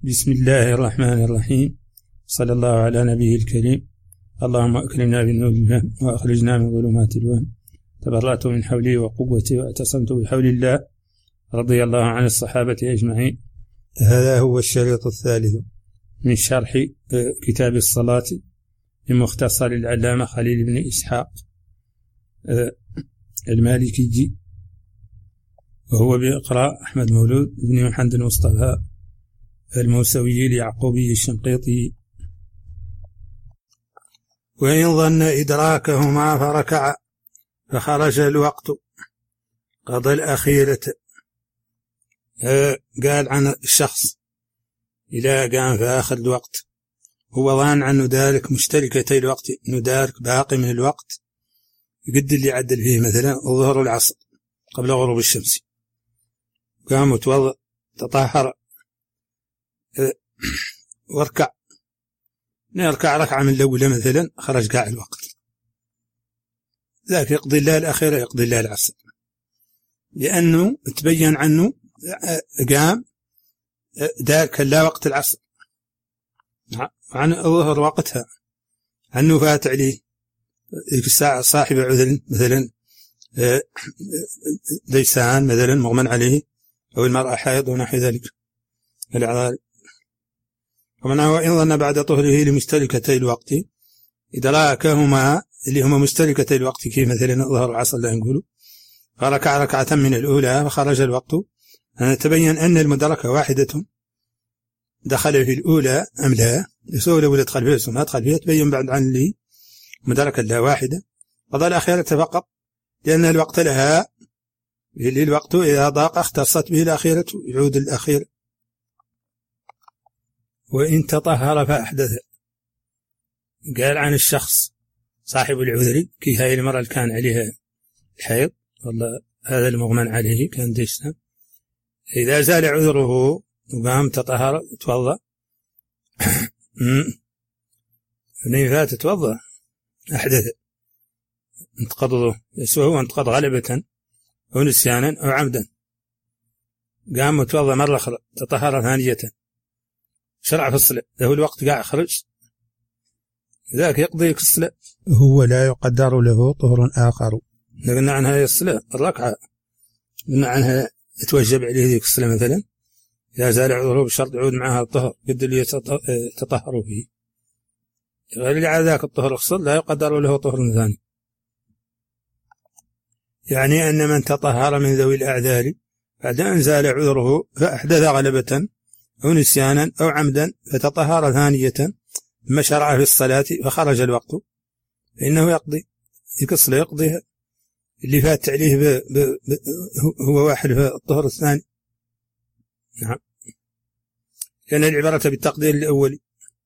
بسم الله الرحمن الرحيم. صلى الله على نبيه الكريم. اللهم أكرمنا بالنور الفهم وأخرجنا من ظلمات الوهم. تبرأت من حولي وقوتي واعتصمت بحول الله، رضي الله عن الصحابة أجمعين. هذا هو الشريط الثالث من شرح كتاب الصلاة من مختصر العلامة خليل بن إسحاق المالكي، وهو بإقراء أحمد مولود بن محمد المصطفى الموسوي اليعقوبي الشنقيطي. وإن ظن إدراكهما فركع فخرج الوقت قضى الأخيرة. قال عن الشخص إذا قام في آخر الوقت هو ظان عنه دارك مشتركتي الوقت، إنه دارك باقي من الوقت يقد اللي عدل فيه مثلا الظهر والعصر قبل غروب الشمس، قام وتوضأ تطهر واركع، يركع ركعة من الأولى مثلا خرج قاع الوقت، ذاك يقضي الله الأخيرة يقضي الله العصر، لأنه تبين عنه قام ذاك لا وقت العصر عن الظهر وقتها، عنه فات عليه الساعة صاحب عذر مثلا ليسان مثلا مغمى عليه، أو المرأة حائض ونحو ذلك الأعذار. ومنها وإن ظن بعد طهره لمشتركتي الوقت إدراكهما اللي هما مشتركتي الوقت كيف مثلا الظهر والعصر لا نقوله، فركع ركعة من الأولى فخرج الوقت، تبين أن المدركة واحدة دخل في الأولى أم لا، يسوي الأولى دخل فيها ثم أدخل فيها، تبين بعد عن اللي مدركة لا واحدة، قضى الأخيرة فقط لأن الوقت لها، الوقت إذا ضاق اختصت به الأخيرة يعود الأخير. وإن تطهر فأحدث، قال عن الشخص صاحب العذر كي هاي المرأة اللي كان عليها الحيض، والله هذا المغمى عليه كان ديسنا، إذا زال عذره وقام تطهر توضأ من فات توضأ أحدث انتقضه، يسوه انتقض غلبة أو نسيانا أو عمدا، قام وتوضأ مرة أخرى تطهر ثانية شرع في الصلاة، له الوقت قاع خرج ذاك يقضي الصلاة، هو لا يقدر له طهر آخر. قلنا عنها الصلاة الركعة، قلنا عنها يتوجب عليه ذيك الصلاة مثلا إذا زال عذره بشرط يعود معها الطهر قد اللي يتطهر فيه، غير اللي على ذاك الطهر الصلاة لا يقدر له طهر ثاني. يعني أن من تطهر من ذوي الأعذار بعد أن زال عذره فأحدث غلبة أو نسيانا أو عمدا فتطهر ثانية ثم شرع في الصلاة فخرج الوقت، فإنه يقضي يكسل يقضيها، اللي فات عليه هو واحد في الطهر الثاني. نعم، لأن العبارة بالتقدير الأولي.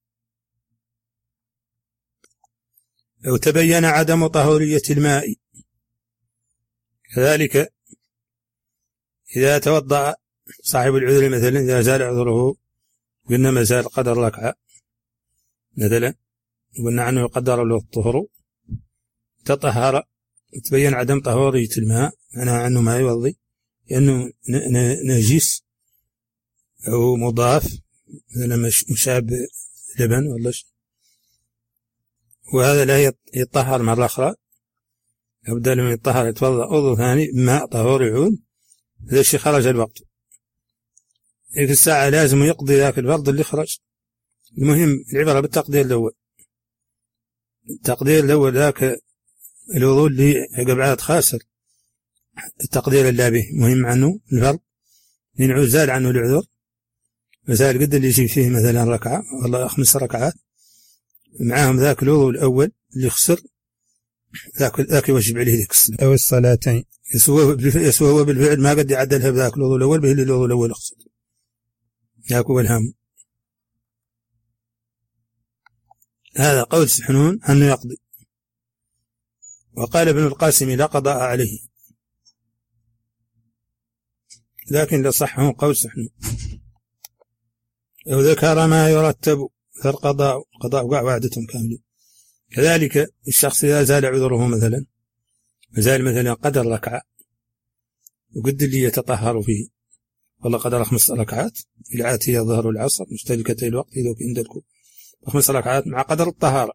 لو تبين عدم طهورية الماء كذلك إذا توضأ صاحب العذر مثلا إذا زال عذره قلنا ما زال قدر ركعة مثلا، قلنا عنه يقدر له الطهر، تطهر تبين عدم طهورية الماء معناه عنه ما يوضي لأنه نجس أو مضاف مثلا مشابه لبن ولا شيء، وهذا لا يطهر مرة أخرى، يبدأ لما يطهر يتوضأ عضو ثاني ماء طهور يعود، هذا الشيء خرج الوقت، في الساعة لازم يقضي ذاك الفرض اللي خرج. المهم العبارة بالتقدير الأول، التقدير الأول ذاك الوضوء اللي قبعات خاسر، التقدير اللي به مهم عنه الفرض ينعود زال عنه العذر، وزال قد اللي يجي فيه مثلا ركعة والله 5 ركعات معاهم ذاك الوضوء الأول اللي خسر، ذاك يوجب عليه ذيك الصلاة أو الصلاتين، يسوى بالفعل ما قد يعدلها بذاك الوضوء الأول به اللي الوضوء الأول خسر، ذاك هو الهم. هذا قول سحنون أنه يقضي. وقال ابن القاسم لا قضاء عليه، لكن لصحه قول سحنون. لو ذكر ما يرتب فالقضاء قاع وعدة كاملة. كذلك الشخص إذا زال عذره مثلا زال مثلا قدر ركعة وقد اللي يتطهر فيه والله قدر 5 ركعات العاتية ظهر العصر مشتركتي الوقت إذا كندلكو 5 ركعات مع قدر الطهارة.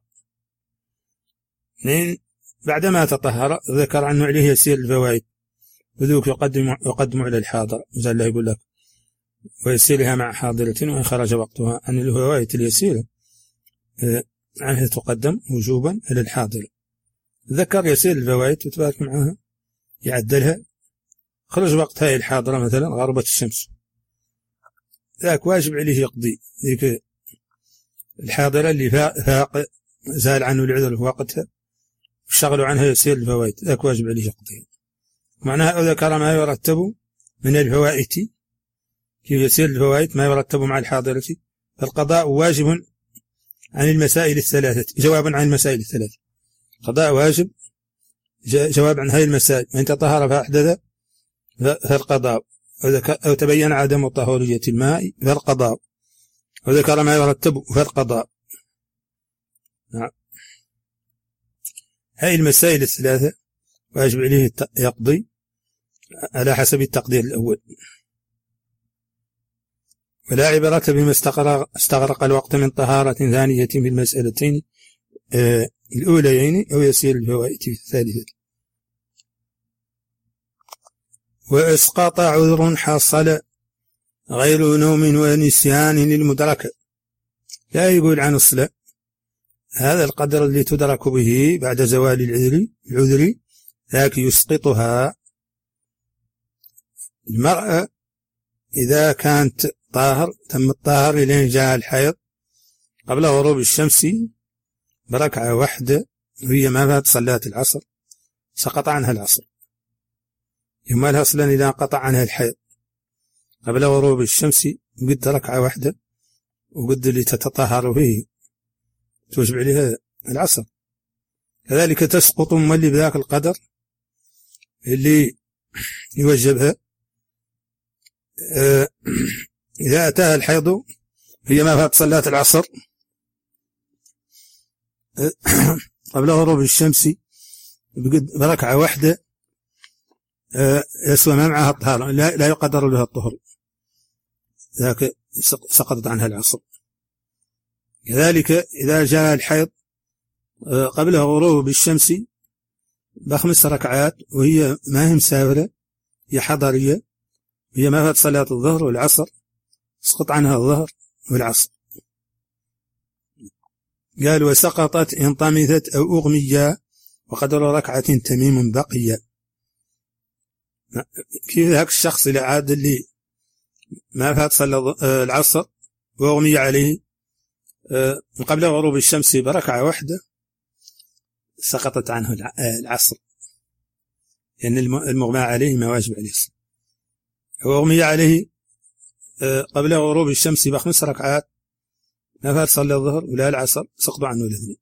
بعدما تطهر ذكر أنه عليه يسير الفوائد وذوك يقدم على الحاضر زي الله يقول لك ويسيرها مع حاضرة وإن خرج وقتها أن الفوائد اليسيرة عنها تقدم وجوبا إلى الحاضر. ذكر يسير الفوائد وتبارك معها يعدلها خرج وقتها الحاضرة مثلا غربت الشمس ذاك واجب عليه يقضي ذيك الحاضرة اللي فاق زال عنه العذر في وقتها وشغلوا عنها يسير الفوائد ذاك واجب عليه يقضي. معناها ذكر ما يرتب من الفوائد كيف يسير الفوائد ما يرتب مع الحاضرة فالقضاء واجب عن المسائل الثلاثة جوابا عن المسائل الثلاثة. قضاء واجب جواب عن هذه المسائل من تطهر فأحدث فالقضاء أو تبين عدم طهورية الماء فالقضاء وذكر ما يرتب فالقضاء. نعم. هذه المسائل الثلاثة واجب عليه يقضي على حسب التقدير الأول. ولا عبرة بما استغرق الوقت من طهارة ثانية في المسألتين الأوليين أو يسير الفوائد في الثالثة. وإسقاط عذر حصل غير نوم ونسيان للمدركة لا يقول عن الصلاة هذا القدر اللي تدرك به بعد زوال العذر ذاك يسقطها. المرأة إذا كانت طاهر تم الطاهر إلى جاء الحيض قبل غروب الشمس بركعة واحدة وهي ما فات صلاة العصر سقط عنها العصر. يمالها أصلا إذا قطع عنها الحيض قبل غروب الشمس قد ركعة واحدة وقد اللي تتطهر فيه توجب عليها العصر. كذلك تسقط ملي بذاك القدر اللي يوجبها إذا أتاها الحيض هي ما فات صلاة العصر قبل غروب الشمس بركعة واحدة يسوى ما معها الطهارة لا يقدر لها الطهر ذاك سقطت عنها العصر. كذلك إذا جاء الحيض قبل غروب الشمس ب5 ركعات وهي ما هي مسافرة هي حضرية هي ما فات صلاة الظهر والعصر سقط عنها الظهر والعصر. قال وسقطت إن طمثت أو أغميا وقدر ركعة تميم بقية. كيف ذاك الشخص اللي عاد اللي ما فات صلى العصر وأغمي عليه قبل غروب الشمس بركعة واحدة سقطت عنه العصر لأن المغمى عليه ما واجب عليه وأغمي عليه قبل غروب الشمس ب5 ركعات ما فات صلى الظهر ولا العصر سقطوا عنه الاثنين.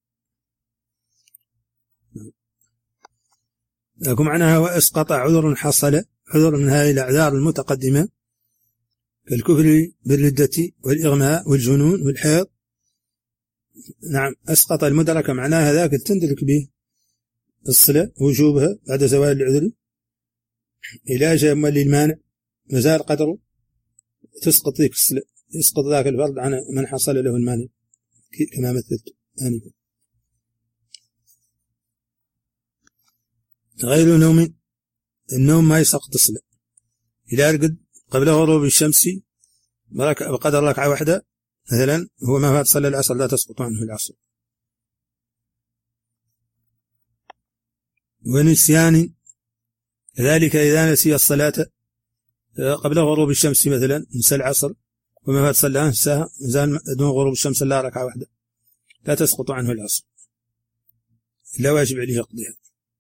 لكم معناها واسقط عذر حصل عذر من هذه الأعذار المتقدمة كالكفر بالردة والإغماء والجنون والحيض. نعم اسقط المدركة معناها ذاك تندرك به الصلاة وجوبها بعد زوال العذر إلى جاء للمانع مازال قدره تسقط ذيك الصلاة يسقط ذاك الفرض عن من حصل له المانع كما مثلت آنفا. غير نوم النوم ما يسقط الصلاة إذا أرقد قبل غروب الشمس بقدر ركعة واحدة مثلا هو ما فات صلى العصر لا تسقط عنه العصر. ونسيان ذلك إذا نسي الصلاة قبل غروب الشمس مثلا نسى العصر وما فات صلى نساها زال دون غروب الشمس لا ركعة واحدة لا تسقط عنه العصر لا واجب عليه يقضيها.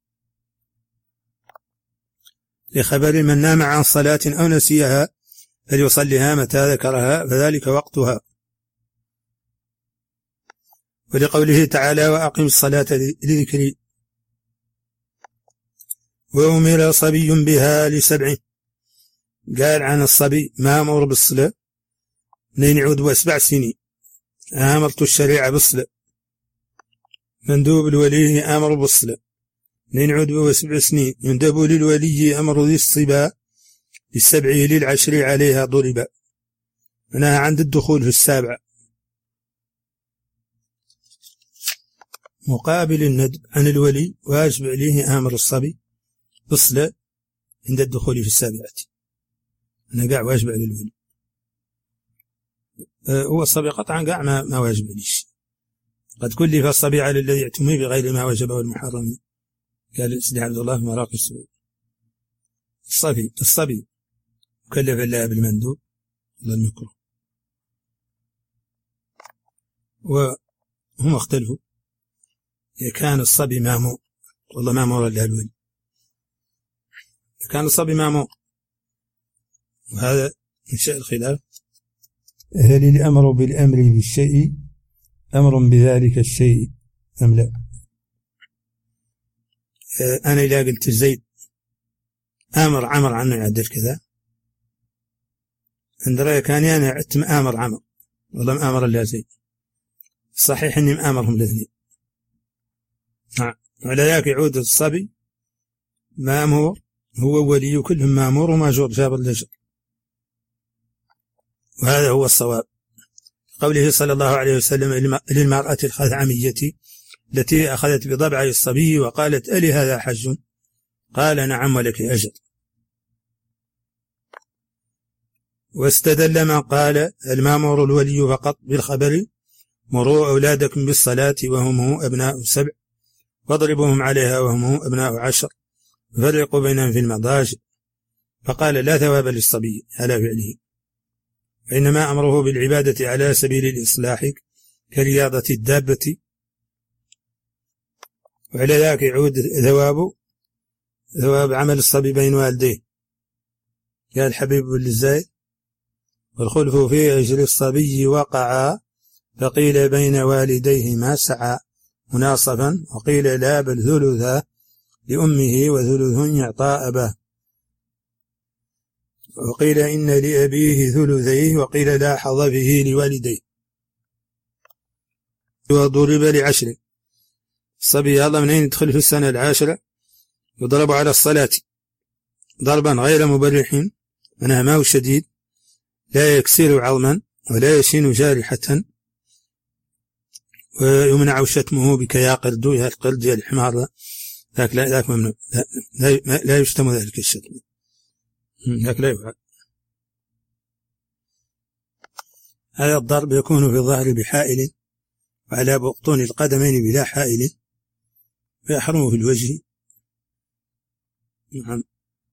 لخبر من نام عن صلاة أو نسيها فليصليها متى ذكرها فذلك وقتها. ولقوله تعالى وأقم الصلاة لذكري. وأمر صبي بها ل7 قال عن الصبي ما أمر بالصلاة من يعود 7 سنين أمرت الشريعة بالصلاة. مندوب الولي أمر بالصلاة من يعود 7 سنين. يندب للولي أمر ذي الصبا للسبع للعشر عليها ضرب، منها عند الدخول في السابع. مقابل الندب عن الولي واجب عليه آمر الصبي بالصلاة عند الدخول في السابعة، أنا قاع واجب على الولي. هو الصبي قطعا قاع ما واجب عليه شيء، قد كلف الصبي على الذي يعتمي بغير ما وجبه المحرم، قال سيدي عبد الله في مراقي السعود. الصبي مكلف الله بالمندوب ولا المكروه، وهم اختلفوا إذا كان الصبي مامور والله مامور إلا الولي. إذا كان الصبي مامور، وهذا من شأن الخلاف، هل الأمر بالأمر بالشيء أمر بذلك الشيء أم لا؟ أنا إذا قلت زيد آمر عمر عنه يعدل كذا، عند رأي كان أنا آمر عمر والله مآمر إلا زيد، صحيح إني مآمرهم الاثنين. نعم، وعلى ذاك يعود الصبي مامور، هو ولي كلهم مامور وماجور جابر الأجر، وهذا هو الصواب. قوله صلى الله عليه وسلم للمرأة الخثعمية التي أخذت بضبع الصبي وقالت ألي هذا حج؟ قال نعم ولك أجر. واستدل من قال المامور الولي فقط بالخبر مروا أولادكم بالصلاة وهم أبناء 7 واضربوهم عليها وهم أبناء 10 فرقوا بينهم في المضاجع، فقال لا ثواب للصبي على فعله، وإنما أمره بالعبادة على سبيل الإصلاح كرياضة الدابة، وعلى ذاك يعود ثواب عمل الصبي بين والديه. قال الحبيب بن الزايد والخلف في أجل الصبي وقع، فقيل بين والديه ما سعى مناصفا، وقيل لا بل ثلثا لأمه وثلث يعطى أباه، وقيل إن لأبيه ثلثيه، وقيل لا حظ فيه لوالديه. وضرب ل10 الصبي الله منين يدخل في السنة 10 يضرب على الصلاة ضربا غير مبرح، منها ما هو شديد، لا يكسر عظما ولا يشين جارحة، ويمنع شتمه بكيا قرد، يا القرد يا الحمار ذاك ممنوع، لا يشتم ذلك الشتم، ذاك لا يفعل. هذا الضرب يكون في الظهر بحائل، وعلى بطون القدمين بلا حائل، ويحرم في الوجه. نعم.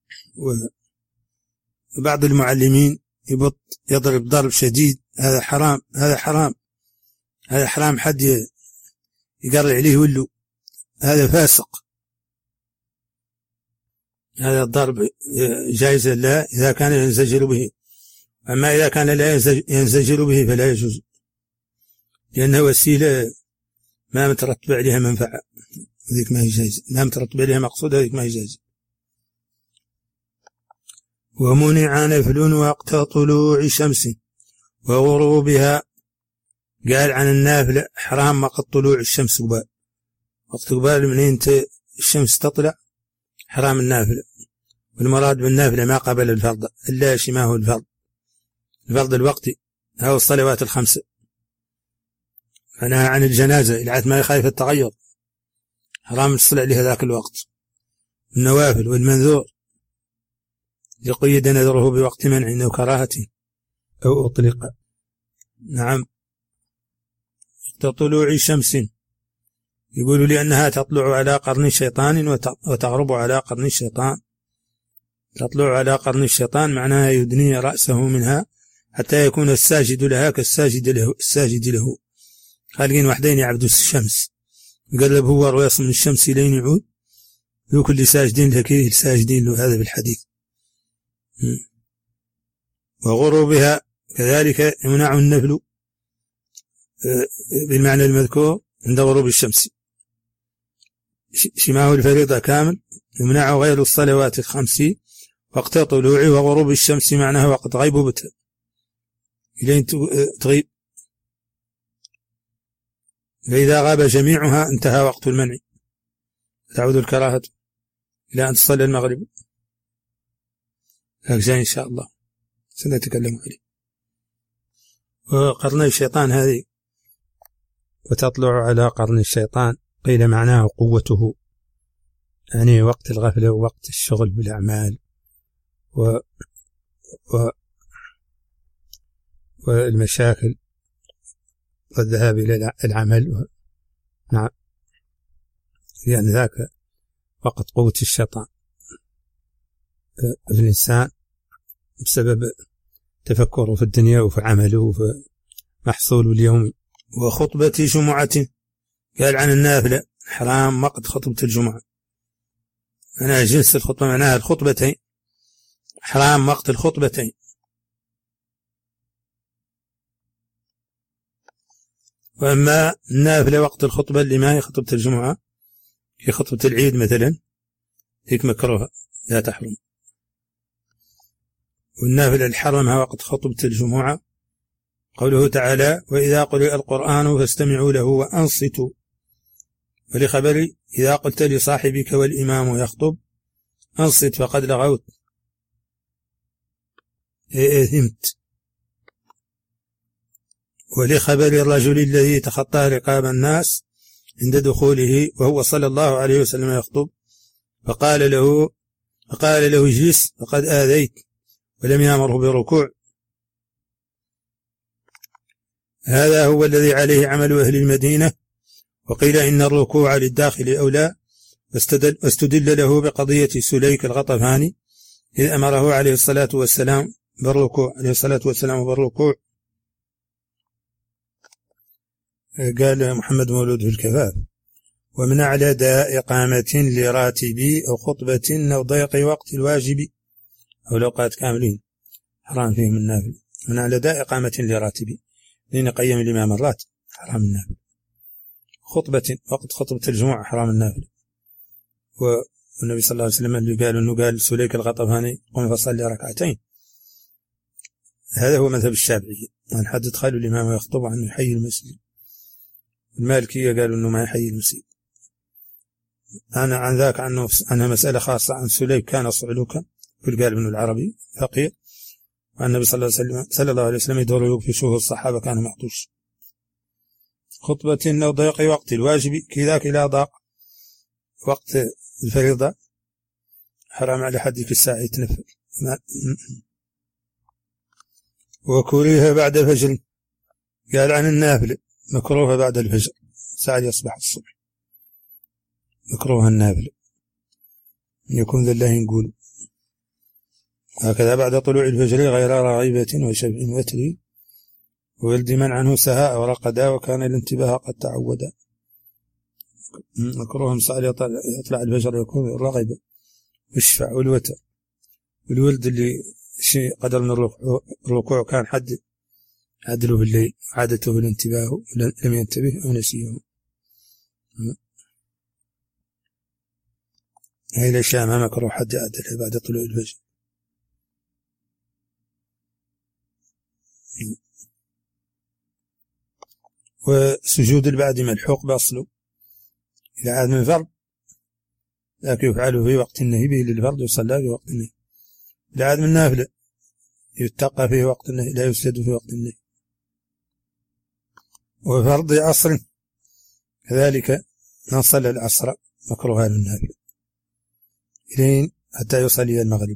وبعض المعلمين يضرب ضرب شديد، هذا حرام، هذا حرام، حد يقرع عليه ولو، هذا فاسق. هذا الضرب جائز لا إذا كان ينزجر به، أما إذا كان لا ينزجر به فلا يجوز، لأنه وسيلة ما مترتب عليها منفعة، هذيك ما هي جائزة، ما مترتب عليها مقصود، هذيك ما هي جائزة. ومنع نفل وقت طلوع شمس وغروبها، قال عن النافلة حرام وقت طلوع الشمس قبال، وقت قبال منين الشمس تطلع حرام النافلة، والمراد بالنافلة ما قبل الفرض إلا ما هو الفرض الوقتي، هو الصلوات ال5. فنهى عن الجنازة العاد ما يخالف التغير، حرام تصلى لها ذاك الوقت. النوافل والمنذور يقيد نذره بوقت منع أو كراهة أو أطلق. نعم. وقت طلوع شمس يقول لأنها تطلع على قرن الشيطان وتغرب على قرن الشيطان. تطلع على قرن الشيطان معناها يدني رأسه منها حتى يكون الساجد لها كالساجد له. خالقين وحدين يعبدوا الشمس، يقلب هو رواس من الشمس لين يعود، ذوك اللي ساجدين لكيه الساجدين له، هذا بالحديث. وغروبها كذلك يمنع النفل بالمعنى المذكور عند غروب الشمس، شماه الفريضة كامل، يمنع غير الصلوات ال5 وقت طلوع وغروب الشمس، معناها وقت غيبوبتها إلين تغيب، فإذا غاب جميعها انتهى وقت المنع، تعود الكراهة إلى أن تصلي المغرب. الأجزاء إن شاء الله سنتكلم عليه. وقرن الشيطان هذه وتطلع على قرن الشيطان قيل معناه قوته، يعني وقت الغفلة ووقت الشغل بالأعمال والمشاكل والذهاب إلى العمل. نعم، يعني ذاك وقت قوة الشيطان في الإنسان بسبب تفكره في الدنيا وفي عمله وفي محصوله اليومي. وخطبة جمعة قال عن النافلة حرام وقت خطبة الجمعة، معناها جنس الخطبة، معناها الخطبتين، حرام وقت الخطبتين. وأما النافلة وقت الخطبة اللي ما هي خطبة الجمعة، في خطبة العيد مثلا، هيك مكروه لا تحرم. والنافلة اللي حرمها وقت خطبة الجمعة قوله تعالى: وإذا قرئ القرآن فاستمعوا له وأنصتوا. ولخبر إذا قلت لصاحبك والإمام يخطب أنصت فقد لغوت إثمت. ولخبر الرجل الذي تخطى رقاب الناس عند دخوله وهو صلى الله عليه وسلم يخطب فقال له اجلس فقد آذيت، ولم يأمره بركوع. هذا هو الذي عليه عمل أهل المدينة. وقيل إن الركوع للداخل أولى، واستدل له بقضية سليك الغطفاني إذ أمره عليه الصلاة والسلام بالركوع. قال محمد مولود في الكفاف: ومن أعلى داء إقامة لراتبي أو خطبة أو ضيق وقت الواجب أو الأوقات كاملين حرام فيهم النافل. من أعلى داء إقامة لراتبي لين قيم الإمام الراتب حرام النافل. خطبة وقت خطبة الجمعة حرام النافل. والنبي صلى الله عليه وسلم اللي قال سليك الغطفاني قم فصلي ركعتين، هذا هو مذهب الشافعي، أن حد يدخل الإمام ويخطب عنه يحيي المسجد. المالكية قالوا أنه ما يحيي المسجد. أنا عن ذاك أنها مسألة خاصة عن سليك كان صعلوكا في القال ابن العربي فقير، وأن النبي صلى الله عليه وسلم يدور في شهور الصحابة كانوا معطوش. خطبة أو ضيق وقت الواجب كذاك لا ضاق وقت الفريضة حرام على حدك الساعة يتنفل. وكريها بعد فجر، قال عن النافلة مكروه بعد الفجر ساعة يصبح الصبح، مكروه النافلة يكون ذا الله نقول هكذا بعد طلوع الفجر غير راغبة وشفع وتر وولد من عنه سهاء ورقدا وكان الانتباه قد تعودا. مكروه ساعة يطلع الفجر يكون الرغبة والشفع والوتر. والولد اللي شيء قدر من الركوع كان حد عدله بالليل عادته الانتباه لم ينتبه ونسيه. هاي الأشياء ما مكروه حد يعدلها بعد طلوع الفجر. وسجود البعد ملحوق بأصله إذا عاد من فرض لكن يفعله في وقت النهي به للفرض يصلى في وقت النهي. إذا عاد من نافلة يتقى في وقت النهي لا يسجد في وقت النهي. وفرض عصر كذلك نصل العصر مكروه للنافلة إلين حتى يصلي المغرب.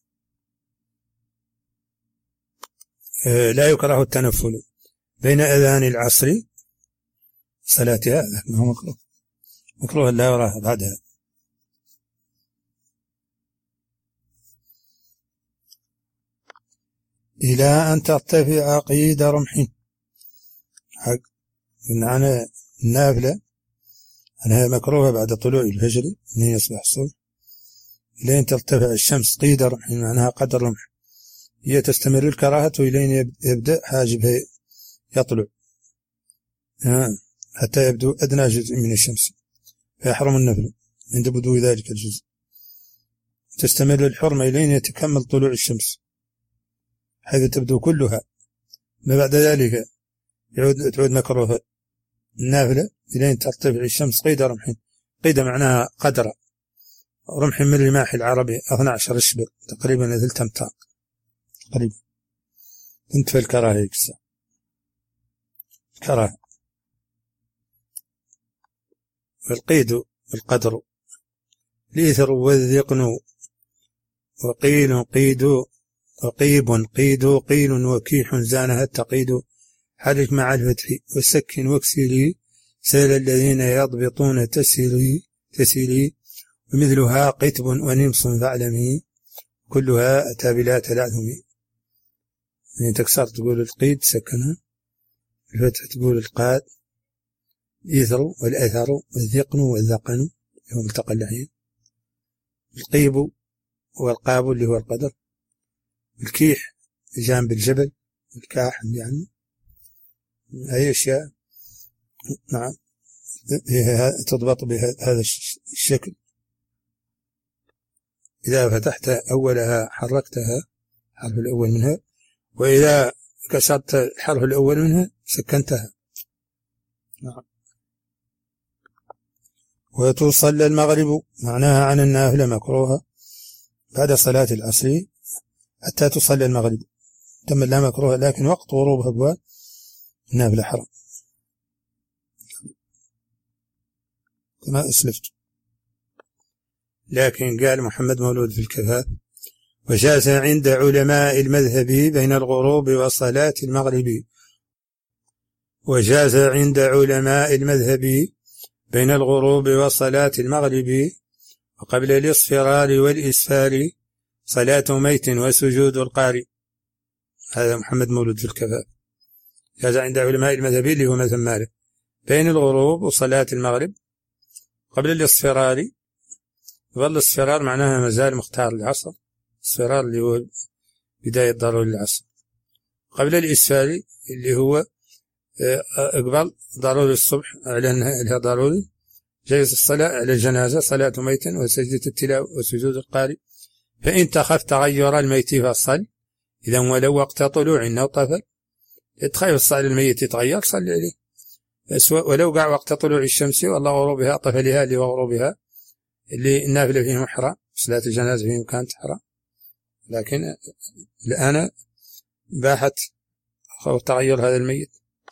لا يكره التنفل بين أذان العصر صلاتها لكنه مكروه لا يراه بعدها. إلى أن ترتفع قيد رمح. حق أنا النافلة أنها مكروهة بعد طلوع الفجر من يصبح الصبح إلى أن ترتفع الشمس قيد رمح معناها قدر رمح، هي تستمر الكراهة إلى يبدأ حاجبها يطلع حتى يبدو أدنى جزء من الشمس فيحرم النفل عند بدو ذلك الجزء. تستمر الحرمة إلى أن يتكمل طلوع الشمس حيث تبدو كلها، ما بعد ذلك تعود مكروهة النافلة إلى أن ترتفع الشمس قيد رمح. قيد معناها قدر رمح من رماح العربي 12 إشبر تقريبا 3 أمتار تقريبا. انت في الكراهة يكسى الكراهة. والقيد القدر الإثر والذقن وقيل قيد وقيب قيد قيل وكيح زانها التقيد حرك مع الفتح وسكن واكسري سيل الذين يضبطون تسيري ومثلها قتب ونمص فاعلمي كلها أتى بلا تلعثم. يعني تكسر تقول القيد سكنها، الفتح تقول القاد، الإثر والأثر والذقن والذقن هو ملتقى اللحين، القيب والقاب اللي هو القدر، الكيح جانب الجبل، الكاح يعني أي أشياء نعم تضبط بهذا الشكل. إذا فتحت أولها حركتها الحرف الأول منها، وإذا كسرت الحرف الأول منها سكنتها. نعم. وتصلى المغرب معناها عن النافلة مكروهة بعد صلاة العصر حتى تصلى المغرب، تم لا مكروهة لكن وقت غروبها أبواب النافلة حرام كما أسلفت. لكن قال محمد مولود في الكفاف وجاز عند علماء المذهب بين الغروب وصلاة المغرب، وجاز عند علماء المذهب بين الغروب وصلاة المغرب وقبل الاصفرار والإسفار صلاة ميت وسجود القارئ. هذا محمد مولود في الكفاف. جاز عند علماء المذهب اللي هو مذهب مالك بين الغروب وصلاة المغرب قبل الاصفرار، والاصفرار معناها مازال مختار العصر، الاصفرار اللي هو بداية ضروري العصر، قبل الإسفار اللي هو قبل ضروري الصبح لأنها ضروري، جايز الصلاة على الجنازة صلاة ميت وسجدة التلاوة وسجود القارئ. فإن تخف تغير الميت فصل، إذا ولو وقت طلوع أو طفل تخيل الصلاة الميت يتغير صلي عليه، ولو قع وقت طلوع الشمس والله غروبها طفلها اللي وغروبها اللي النافلة فيه محرم، صلاة الجنازة فيه كانت حرام، لكن الآن باحت خوف تغير هذا الميت.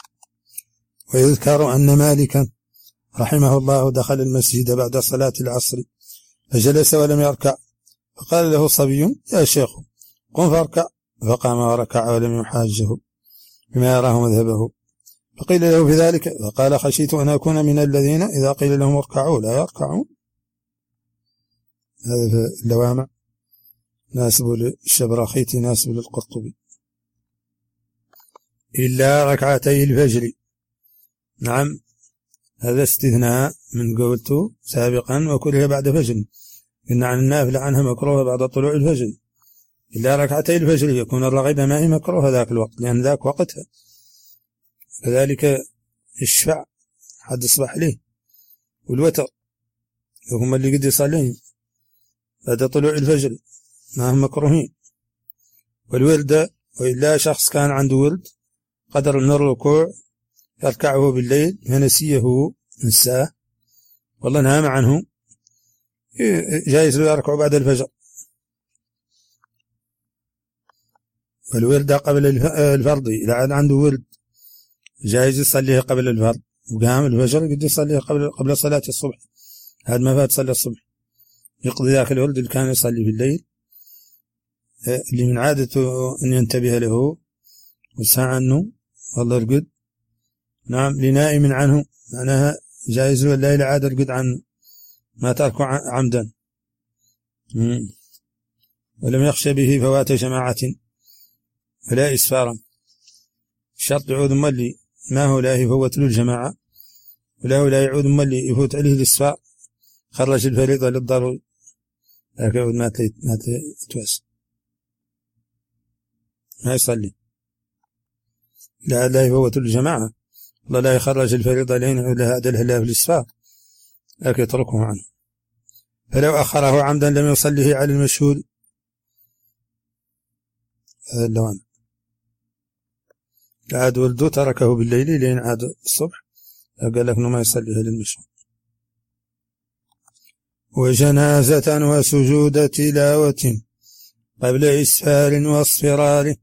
ويذكر أن مالكا رحمه الله دخل المسجد بعد صلاة العصر فجلس ولم يركع، فقال له صبي يا شيخ قم فاركع، فقام وركع ولم يحاجه بما يراه مذهبه، فقيل له في ذلك فقال خشيت أن أكون من الذين إذا قيل لهم اركعوا لا يركعون. هذا في اللوامع ناسب للشبرخيت ناسب للقرطبي. إلا ركعتي الفجر، نعم هذا استثناء من قولته سابقا وكره بعد فجر، إن عن النافلة عنها مكروه بعد طلوع الفجر، إلا ركعتي الفجر يكون الرغبة ما هي مكروه ذاك الوقت لأن ذاك وقتها، كذلك الشفع حد الصباح له والوتر هم اللي قد يصلين بعد طلوع الفجر ما هم مكروهين، والورد وإلا شخص كان عنده ورد قدر من الركوع يركعه بالليل فنسيه نساه والله نام عنه جائز له يركع بعد الفجر. والورد قبل الفرض إذا عاد عنده ورد جائز يصليه قبل الفرض، وقام الفجر قد يصليه قبل صلاة الصبح، هذا ما فات صلى الصبح يقضي ذاك الورد اللي كان يصلي بالليل اللي من عادته أن ينتبه له وسعى عنه والله القد. نعم لنائم عنه معناها جائز له الليل عاد القد عنه ما تركه عمدا، ولم يخش به فوات جماعة ولا إسفارا، الشرط يعود ملي ما هو لا يفوت له الجماعة ولا هو لا يعود ملي يفوت عليه الإسفار، خرج الفريضة للضروري لكن يعود ما يتوسع ما يصلي، لا يفوت له الجماعة الله لا يخرج الفريضة لين يعود لها أدلها الله في الإسفار لكن يتركه عنه، فلو أخره عمدا لم يصليه على المشهور. هذا اللوان عاد ولده تركه بالليل لين عاد الصبح قال لك انه ما يصليها للمشهور. وجنازة وسجود تلاوة قبل إسفار واصفرار.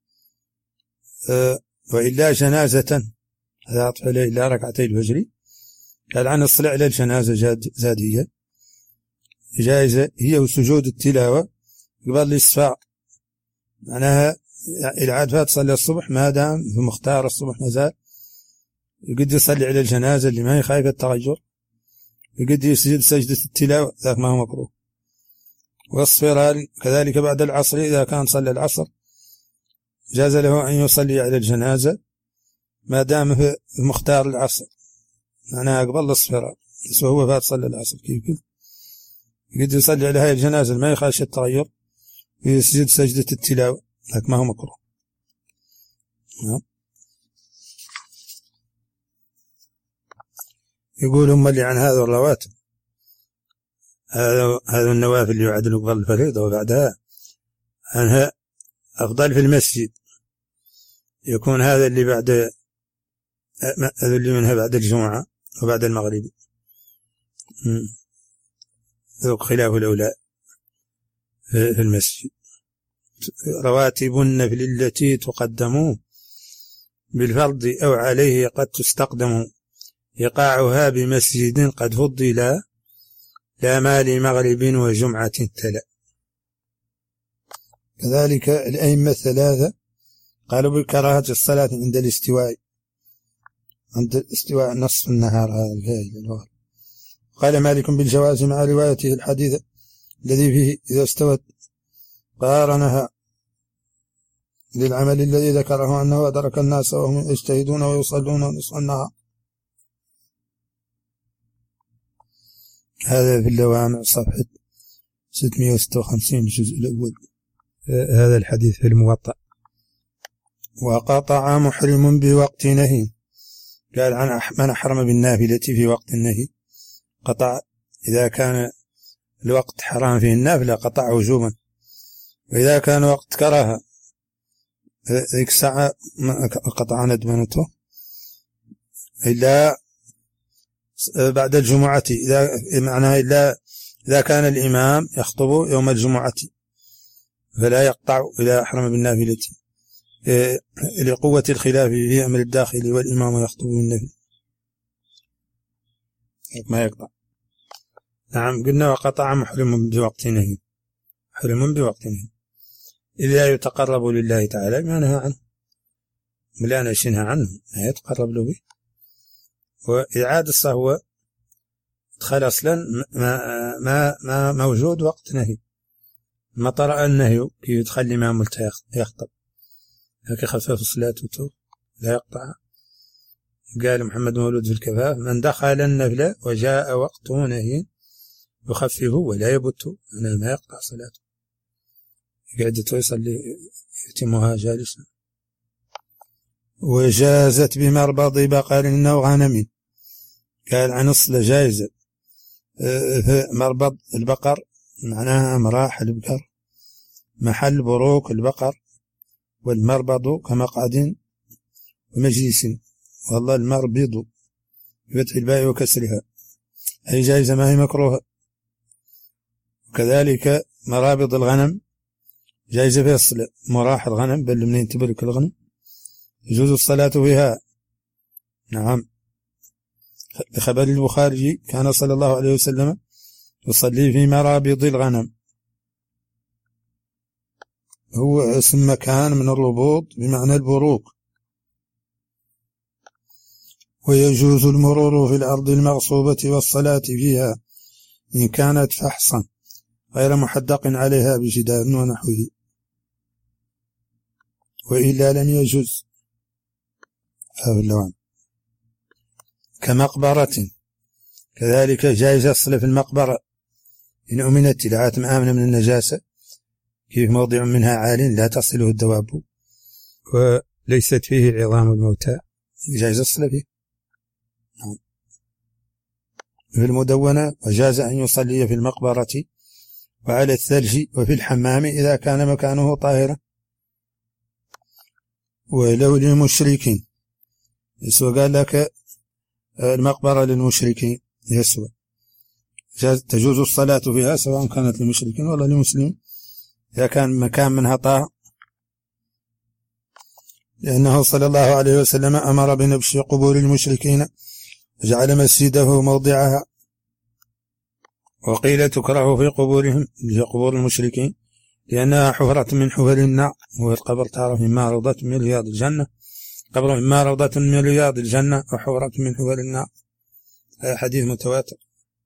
وإلا جنازة هذا عطف عليه إلا ركعتي الفجر. قال عن الصلاة على الجنازة زادية جائزة هي وسجود التلاوة قبل الإسفار، معناها العاد فات صلى الصبح ما دام في مختار الصبح مازال يقد يصلي على الجنازة اللي ما يخايف التغير، يقد يسجد سجدة التلاوة ذاك ما هو مكروه. واصفرار كذلك بعد العصر إذا كان صلى العصر جاز له أن يصلي على الجنازة ما دام في مختار العصر، معناها قبل الاصفرار، بس هو فات صلى العصر كيف يقد يصلي على هاي الجنازة ما يخاش التغير ويسجد سجدة التلاوة ذاك ما هو مكروه. يقول هم اللي عن هذا الرواتب هذا النوافل اللي يعدل قبل الفريضة وبعدها عنها أفضل في المسجد، يكون هذا اللي بعد هذا اللي منها بعد الجمعة وبعد المغرب ذوق خلاف الأولى في المسجد. رواتب النفل التي تقدم بالفرض أو عليه قد تستقدم إيقاعها بمسجد قد فضل لا مال مغرب وجمعة تلا. كذلك الأئمة الثلاثة قالوا بكراهة الصلاة عند الاستواء نصف النهار هذا الفائل. قال مالك بالجواز مع روايته الحديث الذي فيه إذا استوت قارنها للعمل الذي ذكره أنه أدرك الناس وهم يجتهدون ويصلون نصف النهار. هذا في اللوامع صفحة 656 الجزء الأول. هذا الحديث في الموطأ. وقطع محرم بوقت نهي، قال عن من أحرم بالنافلة في وقت النهي قطع، إذا كان الوقت حرام فيه النافلة قطع وجوبا، وإذا كان وقت كراهة ذيك الساعة قطع ندمنته إلا بعد الجمعة، معناها إذا كان الإمام يخطب يوم الجمعة فلا يقطع إذا أحرم بالنافلة لقوة الخلاف في أمر الداخل والإمام يخطب بالنافلة ما يقطع. نعم قلنا وقطع محرم بوقت نهي، محرم بوقت نهي إذا يتقرب لله تعالى ما نهى عنه ولا نشنها عنه ما يتقرب له به. وإعادة الصهو دخل أصلا ما موجود وقت نهي، ما طرأ النهي كي يدخل الإمام يخطب هكي خفف صلاته لا يقطع. قال محمد مولود في الكفاف من دخل النفل وجاء وقت نهي يخففه ولا يبت أنا ما يقطع صلاته، قعدته يصلي يتمها جالسا. وجازت بمربض بقر أو غنم، قال عن الصلاة جائزة مربض البقر معناها مراح البقر محل بروك البقر، والمربض كمقعد ومجلس، والله المربض بفتح الباء وكسرها أي جائزة ما هي مكروهة. وكذلك مرابض الغنم جائزة فيها الصلاة، مراح الغنم بل منين تبرك الغنم يجوز الصلاة فيها. نعم لخبر البخاري كان صلى الله عليه وسلم يصلي في مرابض الغنم، هو اسم مكان من الربوط بمعنى البروك. ويجوز المرور في الأرض المغصوبة والصلاة فيها إن كانت فحصا غير محدق عليها بجدار ونحوه، وإلا لم يجوز. هذا اللوان. كمقبرة كذلك جائز الصلاة في المقبرة إن أمنت العات آمنة من النجاسة كيف موضع منها عال لا تصله الدواب وليست فيه عظام الموتى جائز الصلاة فيه. في المدونة وجاز أن يصلي في المقبرة وعلى الثلج وفي الحمام إذا كان مكانه طاهرا. ولو للمشركين يسوى، قال لك المقبرة للمشركين يسوى تجوز الصلاة فيها سواء كانت لمشركين ولا لمسلمين إذا كان مكان منها طاهر، لأنه صلى الله عليه وسلم أمر بنبش قبور المشركين وجعل مسجده موضعها. وقيل تكره في قبورهم اللي هي قبور المشركين لأنها حفرة من حفر النار، والقبر تعرف إما روضة من رياض الجنة، قبر إما روضة من رياض الجنة وحفرة من حفر النار. هذا حديث متواتر.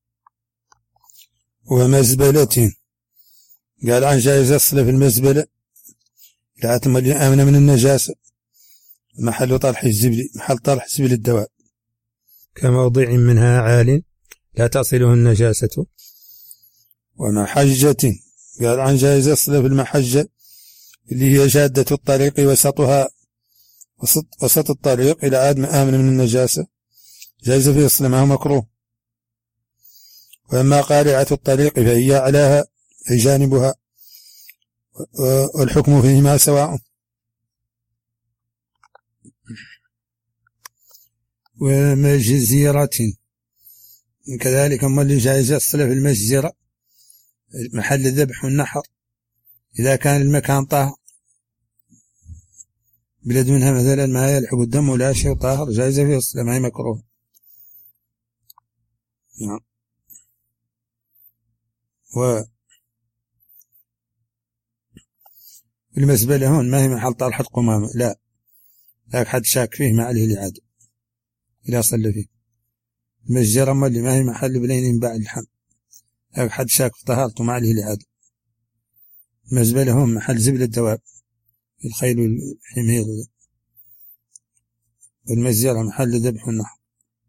ومزبلة قال عن جائز الصلاة في المزبلة لعتم اللي آمن من النجاسة، محل طرح الزبل، محل طرح زبل الدواب، كموضع منها عال لا تصله النجاسة. ومحجة قال عن جائز الصلاة في المحجة اللي هي جادة الطريق وسطها، وسط الطريق إلى عدم آمن من النجاسة، جائز فيه الصلاة ما هو مكروه. وأما قارعة الطريق فهي أعلاها أي جانبها، والحكم فيهما سواء. ومجزرة كذلك أما اللي جائز الصلاة في المجزرة محل الذبح والنحر إذا كان المكان طاهر، بلد منها مثلا ما يلحق الدم ولا شيء طاهر جائز فيه الصلاة ما هي مكروه. نعم. والمزبلة هون ما هي محل طرح قمامة، لا حد شاك فيه ما عليه الإعادة إذا صلى فيه. المجزرة اللي ما هي محل بلين ينباع اللحم، حد شاك في طهارته ما عليه الإعادة. المزبلة هون محل زبل الدواب، الخيل والحمير، والمجزرة محل الذبح والنحر.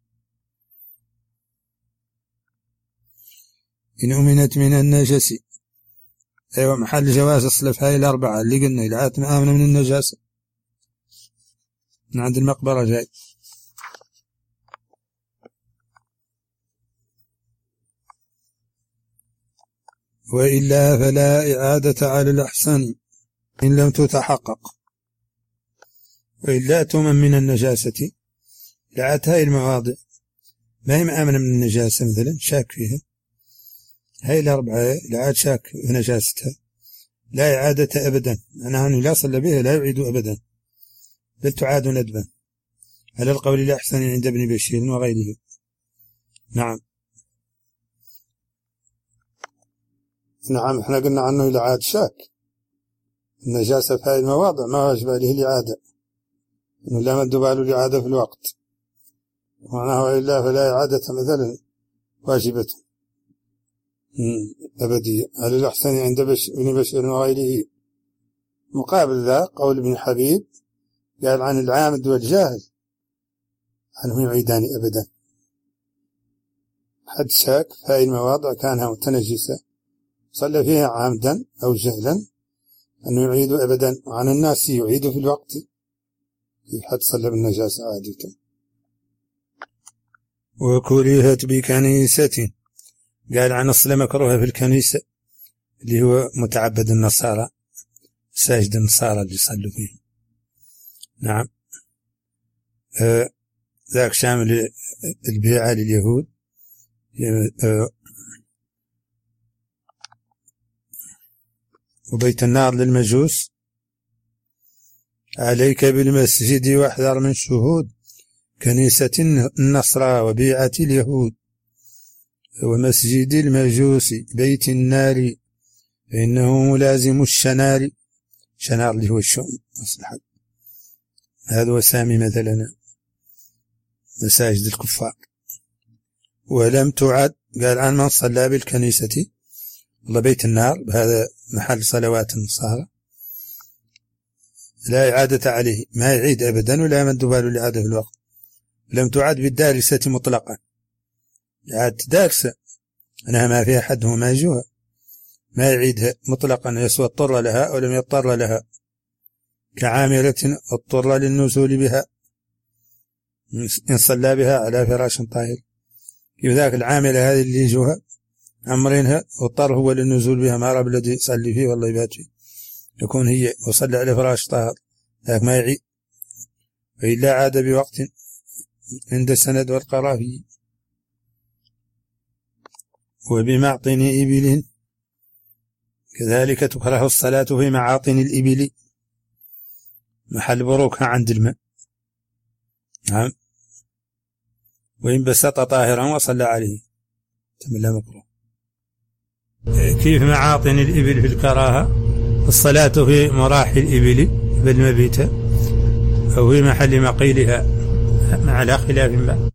إن أمنت من النجس، أيوة محل جواز الصلاة في هاي الأربعة اللي قلنا إذا عاتم آمن من النجاسة من عند المقبرة جاي. وإلا فلا إعادة على الأحسن إن لم تتحقق. وإلا تؤمن من النجاسة لعات هاي المواضع ما هي مآمنة من النجاسة مثلا شاك فيها، هاي الأربعة لعاد شاك في نجاستها لا إعادة أبدا، أنا هني لا صلى بها لا يعيد أبدا بل تعاد ندبا على القول الأحسن عند ابن بشير وغيره. نعم احنا قلنا عنه إلى عاد شاك النجاسة في هذه المواضع ما واجب عليه الإعادة، إنه لا مد باله الإعادة في الوقت، معناه إلا فلا إعادة مثلا واجبة أبدية على الأحسن عند ابن بشير وغيره. مقابل ذا قول ابن حبيب قال عن العامد والجاهل عنه يعيدان أبدا. حد شاك في هذه المواضع كانها متنجسة صلى فيها عامدا أو جهلا أنه يعيد أبدا، وعن الناس يعيد في الوقت في حد صلى بالنجاسة عادة. وكرهت بكنيسة قال عن الصلاة مكروهة في الكنيسة اللي هو متعبد النصارى ساجد النصارى اللي يصلوا فيه. نعم ذاك شامل البيعة لليهود. وبيت النار للمجوس. عليك بالمسجد واحذر من شهود كنيسة النصارى وبيعة اليهود ومسجد المجوس بيت النار فإنه ملازم الشنار. شنار اللي هو الشؤم أصلح، هذا وسامي مثلا مساجد الكفار. ولم تعد قال عن من صلى بالكنيسة الله بيت النار هذا محل صلوات النصارى لا إعادة عليه ما يعيد أبدا ولا يمد باله الإعادة في الوقت. لم تعد بالدارسة مطلقا، إعادة دارسة أنها ما فيها حد وما يجوها ما يعيدها مطلقا يسوى اضطر لها أو لم يضطر لها، كعاملة اضطر للنزول بها إن صلى بها على فراش طاهر. ذاك العاملة هذه اللي يجوها عمرينها واضطر هو للنزول بها ما رب الذي يصلي فيه والله يبات فيه يكون هي وصلى على فراش طاهر ذاك ما يعيد، وإلا عاد بوقت عند السند والقرافي. وبمعطن إبل، كذلك تكره الصلاة في معاطن الإبل محل بروكها عند الماء. نعم. وإن بسط طاهرا وصلى عليه لا مكروه. كيف معاطن الإبل في الكراهة؟ الصلاة في مراحل الإبل بالمبيتة أو في محل مقيلها على خلاف ما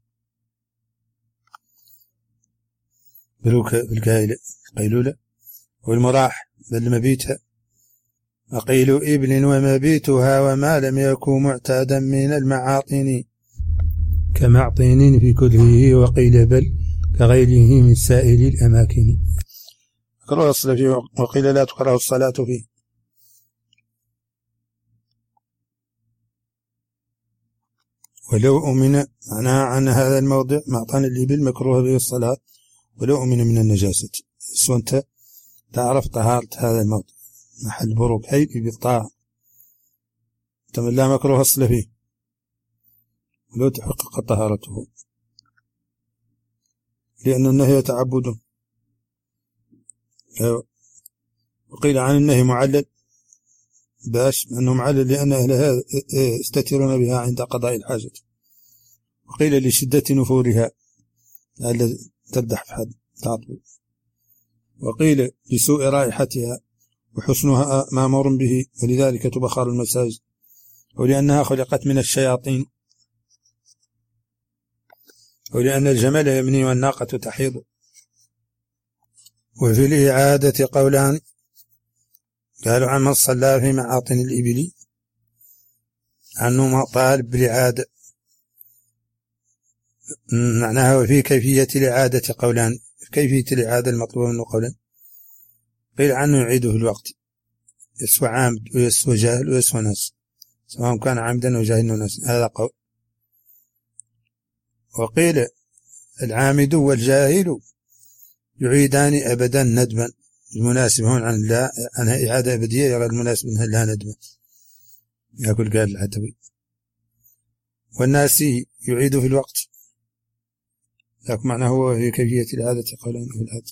بالقيلولة والمراح بالمبيتة مقيل إبل ومبيتها وما لم يكن معتادا من المعاطن كمعطن في كله، وقيل بل كغيره من سائر الأماكن. كره الصلاة فيه وقيل لا تكره الصلاة فيه. ولو أمن معناها عن هذا الموضع معطن الإبل مكروه به الصلاة ولو أمن من النجاسة. سواء أنت تعرف طهارة هذا الموضع محل بروك أي بالطاعة تمن لا مكروه الصلاة فيه ولو تحقق طهارته، لأن النهي تعبد. وقيل عن النهي معلل باش أنه معلل لأن أهل هذا يستترون بها عند قضاء الحاجة، وقيل لشدة نفورها التي تردح في حد تعطب، وقيل لسوء رائحتها وحسنها مامور به ولذلك تبخر المساجد، ولأنها خلقت من الشياطين، ولأن الجمل يمني والناقة تحيض. وفي الإعادة قولان، قالوا عن من صلى في معاطن الإبل عنه طالب بالإعادة معناها. وفي كيفية الإعادة قولان، كيفية الإعادة المطلوبة منه قولان، قيل عنه يعيده في الوقت يسوى عامد ويسوى جاهل ويسوى ناس، سواء كان عامدا وجاهل وناس، هذا قول. وقيل العامد والجاهل يعيدان أبدا ندبا، المناسب هون عن لا عنها إعادة أبدية يرى المناسب منها لا ندبا، يقول قال العتوي. والناس يعيد في الوقت، لكن معنى هو في كيفية العادة قولان في العادة.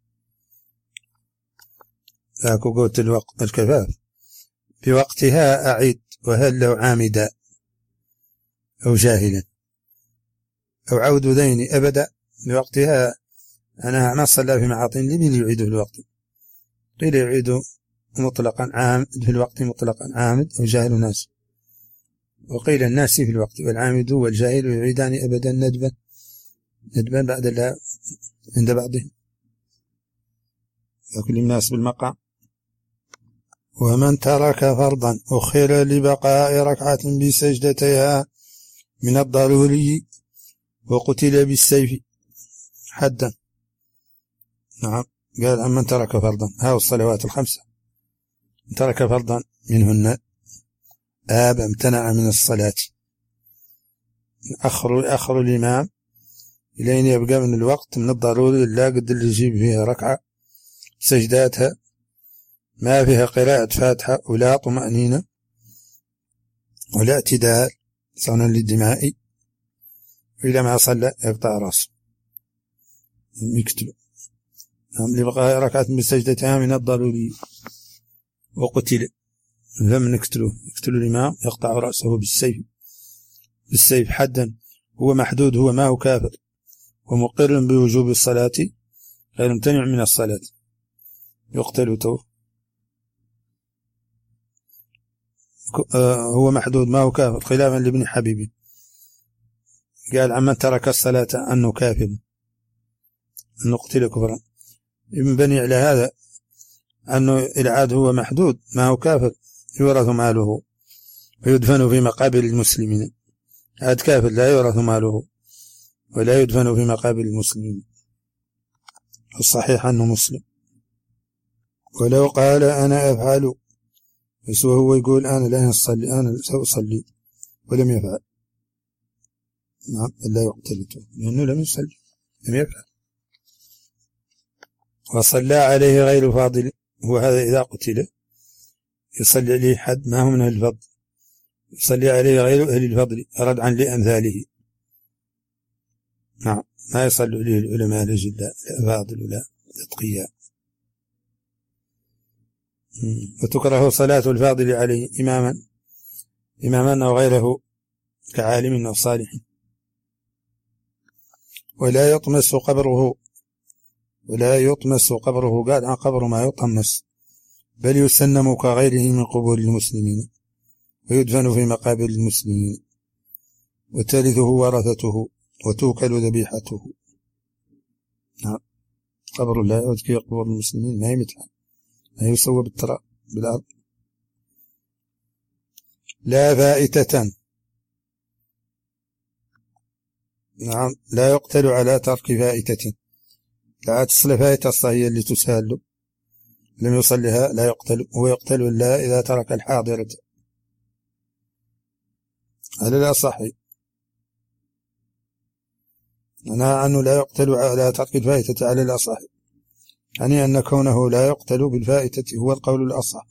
لكن قلت الوقت الكفاف في وقتها أعيد، وهل لو عامدا أو جاهلا أو عود ذين أبدا لوقتها أنا ما صلى في معاطن الإبل يعيد في الوقت. قيل يعيد مطلقا عامد في الوقت مطلقا عامد أو جاهل ناس، وقيل الناس في الوقت والعامد والجاهل يعيدان أبدا ندبا بعد الله عند بعضهم لكل الناس بالمقام. ومن ترك فرضا أخر لبقاء ركعة بسجدتها من الضروري وقتل بالسيف حدا. نعم. قال عن من ترك فرضا، هاو الصلوات الخمسة، من ترك فرضا منهن آب امتنع من الصلاة، أخر الإمام إلين يبقى من الوقت من الضروري لا قد اللي يجيب فيها ركعة سجداتها ما فيها قراءة فاتحة ولا طمأنينة ولا اعتدال صونا للدماء، وإذا ما صلى يقطع رأسه يكتب. لبقاء ركعة بسجدتها من الضروري وقتل لم نقتله، يقتل الإمام يقطع رأسه بالسيف حدا. هو محدود، هو ما هو كافر ومقر بوجوب الصلاة غير ممتنع من الصلاة يقتل توف. هو محدود ما هو كافر خلافا لابن حبيب، قال عمن ترك الصلاة أنه كافر أنه قتل كفرا. ابن بني على هذا أنه العاد هو محدود ما هو كافر يورث ماله ويدفن في مقابر المسلمين، عاد كافر لا يورث ماله ولا يدفن في مقابر المسلمين، الصحيح أنه مسلم. ولو قال أنا أفعل بس وهو يقول أنا لا أصلي أنا سأصلي ولم يفعل، نعم لا يقتلته لأنه لم يصلي لم يفعل. وصلى عليه غير فاضل، وهذا إذا قتل يصلي عليه حد ما هو من الفضل، يصلي عليه غير أهل الفضل ردعا لأمثاله، نعم ما يصلي عليه العلماء لجل لا فاضل لا إتقياء. وتكره صلاة الفاضل عليه إماما أو غيره كعالم أو صالح. ولا يطمس قبره قال عن قبر ما يطمس، بل يسنم كغيره من قبور المسلمين ويدفن في مقابر المسلمين وترثه ورثته وتوكل ذبيحته. قبر لا يذكي قبور المسلمين ما هي مثلها، ما يسوى بالتراب بالأرض. لا فائتة، نعم لا يقتل على ترك فائتة. لا تصل فائتة الصهية اللي تسهل له لم يصلها لا يقتل، هو يقتل إلا إذا ترك الحاضرة على الأصح. أنا عنه لا يقتل على ترك الفائتة على الأصح، يعني أن كونه لا يقتل بالفائتة هو القول الأصح.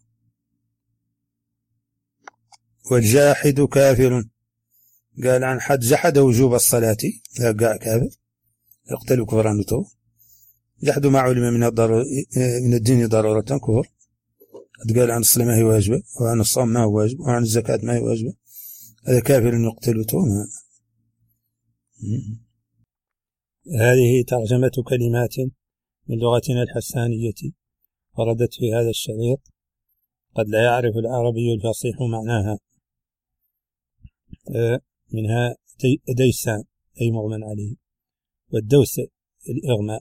والجاحد كافر قال عن حد جحد وجوب الصلاة قاع كافر يقتل كفرا تو. جحد ما علم من الدين ضرورة كفر. قال عن الصلاة ما هي واجبة، وعن الصوم ما هو واجب، وعن الزكاة ما هي واجبة، هذا كافر يقتل تو. هذه ترجمة كلمات من لغتنا الحسانية وردت في هذا الشريط، قد لا يعرف العربي الفصيح معناها. منها ديسان أي مغمى عليه، والدوس الإغماء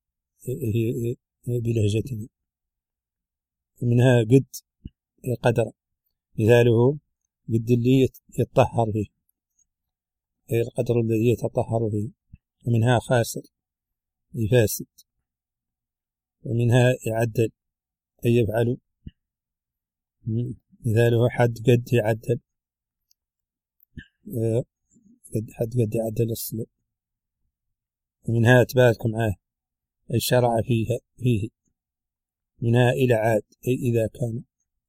بلهجتنا. ومنها قد قدر، مثاله قد اللي يتطهر فيه أي القدر الذي يتطهر فيه. ومنها خاسر أي فاسد. ومنها يعدل أي يفعل، مثاله حد قد يعدل، حد قد يعدل الصلاة. ومنها تبارك معاه أي شرع فيه. منها إلى عاد أي إذا كان،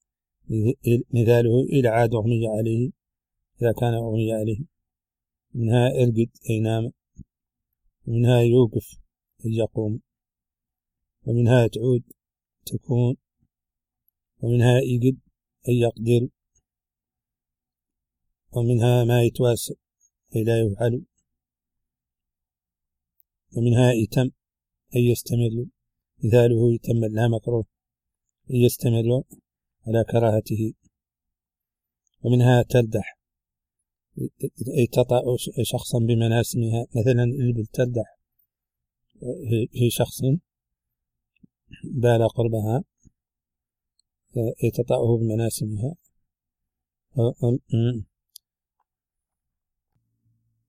مثاله إلى عاد أغمي عليه إذا كان أغمي عليه. منها ارقد أي نام. ومنها يوقف أي يقوم. ومنها تعود تكون. ومنها يقد أي يقدر. ومنها ما يتواسع أي لا يفعل. ومنها يتم أي يستمر، مثاله يتم لا مكروه أي يستمر على كراهته. ومنها تردح أي تطأ شخصا بمناسمها، مثلا الإبل تردح في شخص بال قربها أي تطأه بمناسمها.